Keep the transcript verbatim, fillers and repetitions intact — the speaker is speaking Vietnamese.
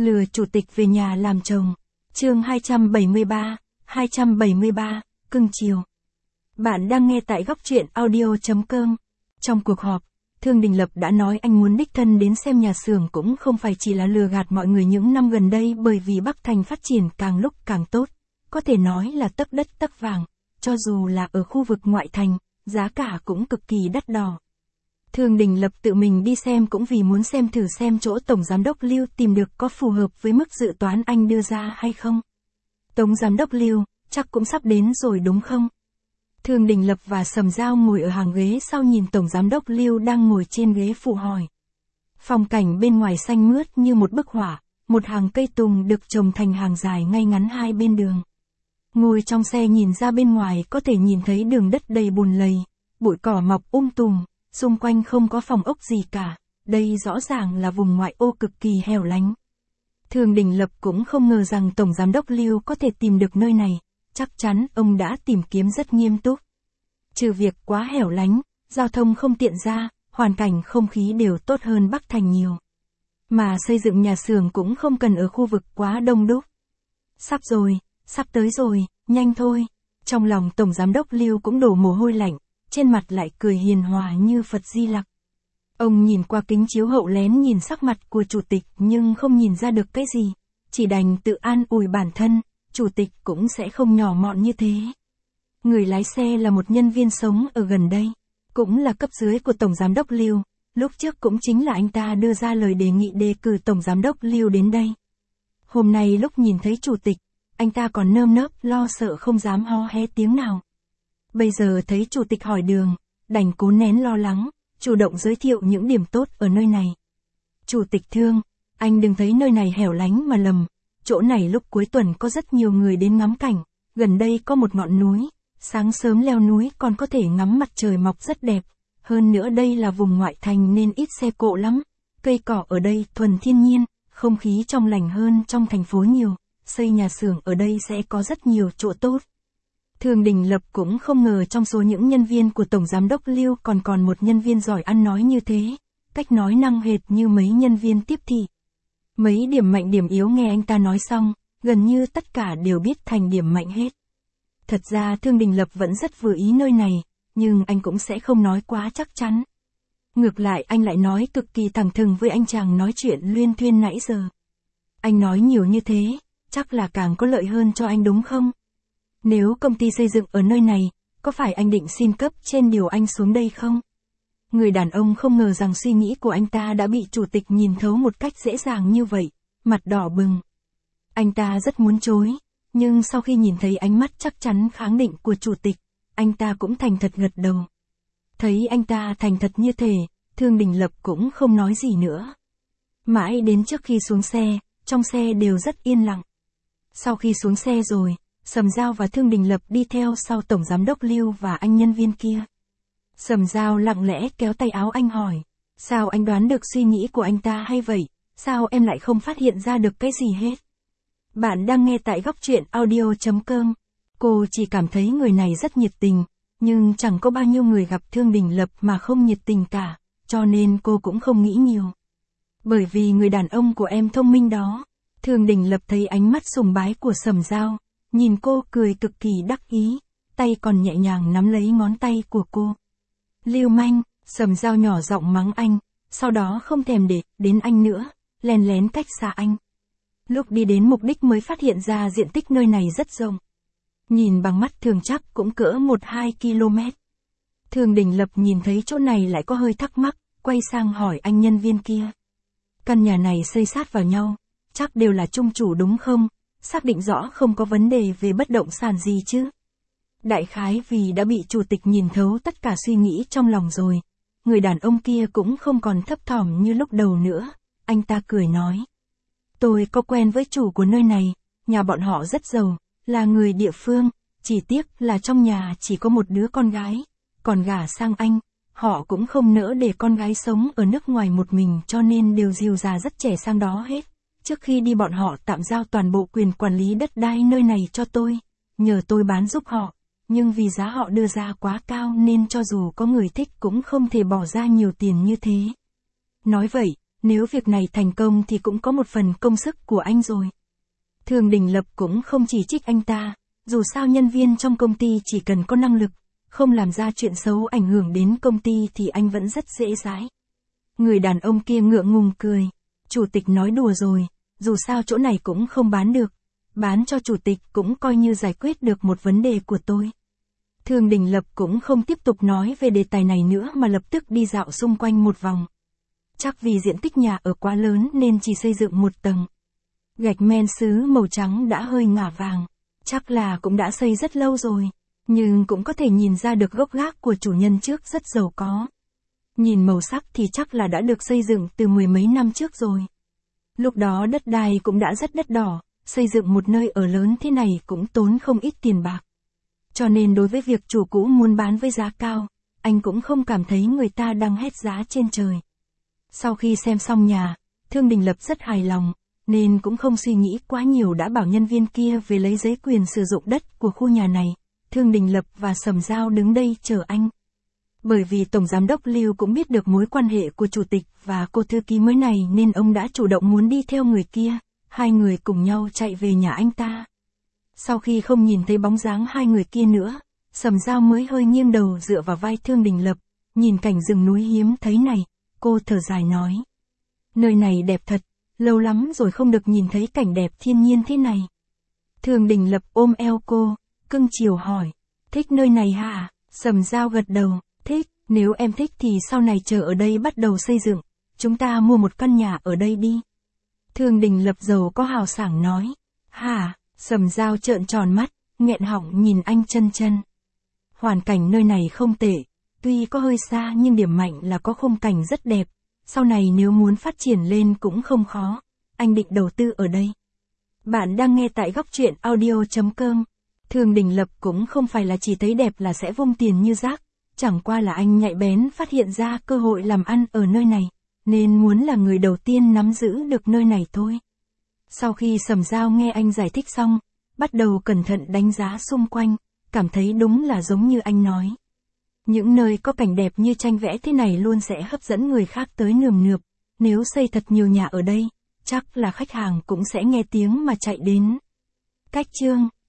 Lừa chủ tịch về nhà làm chồng. Chương hai trăm bảy mươi ba, hai trăm bảy mươi ba, cưng chiều. Bạn đang nghe tại góc truyện audio chấm com. Trong cuộc họp, Thương Đình Lập đã nói anh muốn đích thân đến xem nhà xưởng cũng không phải chỉ là lừa gạt mọi người những năm gần đây, bởi vì Bắc Thành phát triển càng lúc càng tốt, có thể nói là tấc đất tấc vàng, cho dù là ở khu vực ngoại thành, giá cả cũng cực kỳ đắt đỏ. Thương Đình Lập tự mình đi xem cũng vì muốn xem thử xem chỗ Tổng Giám đốc Lưu tìm được có phù hợp với mức dự toán anh đưa ra hay không. Tổng Giám đốc Lưu, chắc cũng sắp đến rồi đúng không? Thương Đình Lập và Sầm Dao ngồi ở hàng ghế sau nhìn Tổng Giám đốc Lưu đang ngồi trên ghế phụ hỏi. Phong cảnh bên ngoài xanh mướt như một bức họa, một hàng cây tùng được trồng thành hàng dài ngay ngắn hai bên đường. Ngồi trong xe nhìn ra bên ngoài có thể nhìn thấy đường đất đầy bùn lầy, bụi cỏ mọc um tùm, xung quanh không có phòng ốc gì cả, đây rõ ràng là vùng ngoại ô cực kỳ hẻo lánh. Thương Đình Lập cũng không ngờ rằng Tổng Giám đốc Lưu có thể tìm được nơi này, chắc chắn ông đã tìm kiếm rất nghiêm túc. Trừ việc quá hẻo lánh, giao thông không tiện ra, hoàn cảnh không khí đều tốt hơn Bắc Thành nhiều. Mà xây dựng nhà xưởng cũng không cần ở khu vực quá đông đúc. Sắp rồi, sắp tới rồi, nhanh thôi. Trong lòng Tổng Giám đốc Lưu cũng đổ mồ hôi lạnh, trên mặt lại cười hiền hòa như Phật Di Lặc. Ông nhìn qua kính chiếu hậu lén nhìn sắc mặt của chủ tịch nhưng không nhìn ra được cái gì, chỉ đành tự an ủi bản thân, chủ tịch cũng sẽ không nhỏ mọn như thế. Người lái xe là một nhân viên sống ở gần đây, cũng là cấp dưới của Tổng Giám đốc Lưu, lúc trước cũng chính là anh ta đưa ra lời đề nghị đề cử Tổng Giám đốc Lưu đến đây. Hôm nay lúc nhìn thấy chủ tịch, anh ta còn nơm nớp lo sợ không dám ho hé tiếng nào. Bây giờ thấy chủ tịch hỏi đường, đành cố nén lo lắng, chủ động giới thiệu những điểm tốt ở nơi này. Chủ tịch Thương, anh đừng thấy nơi này hẻo lánh mà lầm, chỗ này lúc cuối tuần có rất nhiều người đến ngắm cảnh, gần đây có một ngọn núi, sáng sớm leo núi còn có thể ngắm mặt trời mọc rất đẹp, hơn nữa đây là vùng ngoại thành nên ít xe cộ lắm, cây cỏ ở đây thuần thiên nhiên, không khí trong lành hơn trong thành phố nhiều, xây nhà xưởng ở đây sẽ có rất nhiều chỗ tốt. Thương Đình Lập cũng không ngờ trong số những nhân viên của Tổng Giám đốc Lưu còn còn một nhân viên giỏi ăn nói như thế, cách nói năng hệt như mấy nhân viên tiếp thị. Mấy điểm mạnh điểm yếu nghe anh ta nói xong, gần như tất cả đều biết thành điểm mạnh hết. Thật ra Thương Đình Lập vẫn rất vừa ý nơi này, nhưng anh cũng sẽ không nói quá chắc chắn. Ngược lại anh lại nói cực kỳ thẳng thừng với anh chàng nói chuyện luyên thuyên nãy giờ. Anh nói nhiều như thế, chắc là càng có lợi hơn cho anh đúng không? Nếu công ty xây dựng ở nơi này, có phải anh định xin cấp trên điều anh xuống đây không? Người đàn ông không ngờ rằng suy nghĩ của anh ta đã bị chủ tịch nhìn thấu một cách dễ dàng như vậy, mặt đỏ bừng. Anh ta rất muốn chối, nhưng sau khi nhìn thấy ánh mắt chắc chắn khẳng định của chủ tịch, anh ta cũng thành thật gật đầu. Thấy anh ta thành thật như thế, Thương Đình Lập cũng không nói gì nữa. Mãi đến trước khi xuống xe, trong xe đều rất yên lặng. Sau khi xuống xe rồi, Sầm Dao và Thương Đình Lập đi theo sau Tổng Giám đốc Lưu và anh nhân viên kia. Sầm Dao lặng lẽ kéo tay áo anh hỏi, sao anh đoán được suy nghĩ của anh ta hay vậy, sao em lại không phát hiện ra được cái gì hết? Bạn đang nghe tại góc truyện audio chấm com. Cô chỉ cảm thấy người này rất nhiệt tình, nhưng chẳng có bao nhiêu người gặp Thương Đình Lập mà không nhiệt tình cả, cho nên cô cũng không nghĩ nhiều. Bởi vì người đàn ông của em thông minh đó. Thương Đình Lập thấy ánh mắt sùng bái của Sầm Dao, nhìn cô cười cực kỳ đắc ý, tay còn nhẹ nhàng nắm lấy ngón tay của cô. Lưu manh, Sầm Dao nhỏ giọng mắng anh, sau đó không thèm để đến anh nữa, lén lén cách xa anh. Lúc đi đến mục đích mới phát hiện ra diện tích nơi này rất rộng. Nhìn bằng mắt thường chắc cũng cỡ một hai ki lô mét. Thương Đình Lập nhìn thấy chỗ này lại có hơi thắc mắc, quay sang hỏi anh nhân viên kia. Căn nhà này xây sát vào nhau, chắc đều là chung chủ đúng không? Xác định rõ không có vấn đề về bất động sản gì chứ? Đại khái vì đã bị chủ tịch nhìn thấu tất cả suy nghĩ trong lòng rồi. Người đàn ông kia cũng không còn thấp thỏm như lúc đầu nữa. Anh ta cười nói. Tôi có quen với chủ của nơi này, nhà bọn họ rất giàu, là người địa phương, chỉ tiếc là trong nhà chỉ có một đứa con gái, còn gả sang anh, họ cũng không nỡ để con gái sống ở nước ngoài một mình cho nên đều dìu già rất trẻ sang đó hết. Trước khi đi bọn họ tạm giao toàn bộ quyền quản lý đất đai nơi này cho tôi, nhờ tôi bán giúp họ, nhưng vì giá họ đưa ra quá cao nên cho dù có người thích cũng không thể bỏ ra nhiều tiền như thế. Nói vậy, nếu việc này thành công thì cũng có một phần công sức của anh rồi. Thường Đình Lập cũng không chỉ trích anh ta, dù sao nhân viên trong công ty chỉ cần có năng lực, không làm ra chuyện xấu ảnh hưởng đến công ty thì anh vẫn rất dễ dãi. Người đàn ông kia ngượng ngùng cười, chủ tịch nói đùa rồi, dù sao chỗ này cũng không bán được, bán cho chủ tịch cũng coi như giải quyết được một vấn đề của tôi. Thường Đình Lập cũng không tiếp tục nói về đề tài này nữa mà lập tức đi dạo xung quanh một vòng. Chắc vì diện tích nhà ở quá lớn nên chỉ xây dựng một tầng. Gạch men sứ màu trắng đã hơi ngả vàng, chắc là cũng đã xây rất lâu rồi, nhưng cũng có thể nhìn ra được gốc gác của chủ nhân trước rất giàu có. Nhìn màu sắc thì chắc là đã được xây dựng từ mười mấy năm trước rồi. Lúc đó đất đai cũng đã rất đắt đỏ, xây dựng một nơi ở lớn thế này cũng tốn không ít tiền bạc. Cho nên đối với việc chủ cũ muốn bán với giá cao, anh cũng không cảm thấy người ta đang hét giá trên trời. Sau khi xem xong nhà, Thương Đình Lập rất hài lòng, nên cũng không suy nghĩ quá nhiều đã bảo nhân viên kia về lấy giấy quyền sử dụng đất của khu nhà này. Thương Đình Lập và Sầm Dao đứng đây chờ anh. Bởi vì Tổng Giám đốc Lưu cũng biết được mối quan hệ của Chủ tịch và cô thư ký mới này nên ông đã chủ động muốn đi theo người kia, hai người cùng nhau chạy về nhà anh ta. Sau khi không nhìn thấy bóng dáng hai người kia nữa, Sầm Dao mới hơi nghiêng đầu dựa vào vai Thương Đình Lập, nhìn cảnh rừng núi hiếm thấy này, cô thở dài nói. Nơi này đẹp thật, lâu lắm rồi không được nhìn thấy cảnh đẹp thiên nhiên thế này. Thương Đình Lập ôm eo cô, cưng chiều hỏi, thích nơi này hả? Sầm Dao gật đầu, thích, nếu em thích thì sau này chờ ở đây bắt đầu xây dựng, chúng ta mua một căn nhà ở đây đi. Thương Đình Lập giàu có hào sảng nói, hả? Sầm Dao trợn tròn mắt, nghẹn họng nhìn anh chân chân. Hoàn cảnh nơi này không tệ, tuy có hơi xa nhưng điểm mạnh là có khung cảnh rất đẹp, sau này nếu muốn phát triển lên cũng không khó, anh định đầu tư ở đây. Bạn đang nghe tại góc truyện audio chấm com. Thương Đình Lập cũng không phải là chỉ thấy đẹp là sẽ vung tiền như rác, chẳng qua là anh nhạy bén phát hiện ra cơ hội làm ăn ở nơi này, nên muốn là người đầu tiên nắm giữ được nơi này thôi. Sau khi Sầm Dao nghe anh giải thích xong, bắt đầu cẩn thận đánh giá xung quanh, cảm thấy đúng là giống như anh nói. Những nơi có cảnh đẹp như tranh vẽ thế này luôn sẽ hấp dẫn người khác tới nườm nượp, nếu xây thật nhiều nhà ở đây, chắc là khách hàng cũng sẽ nghe tiếng mà chạy đến. Cách chương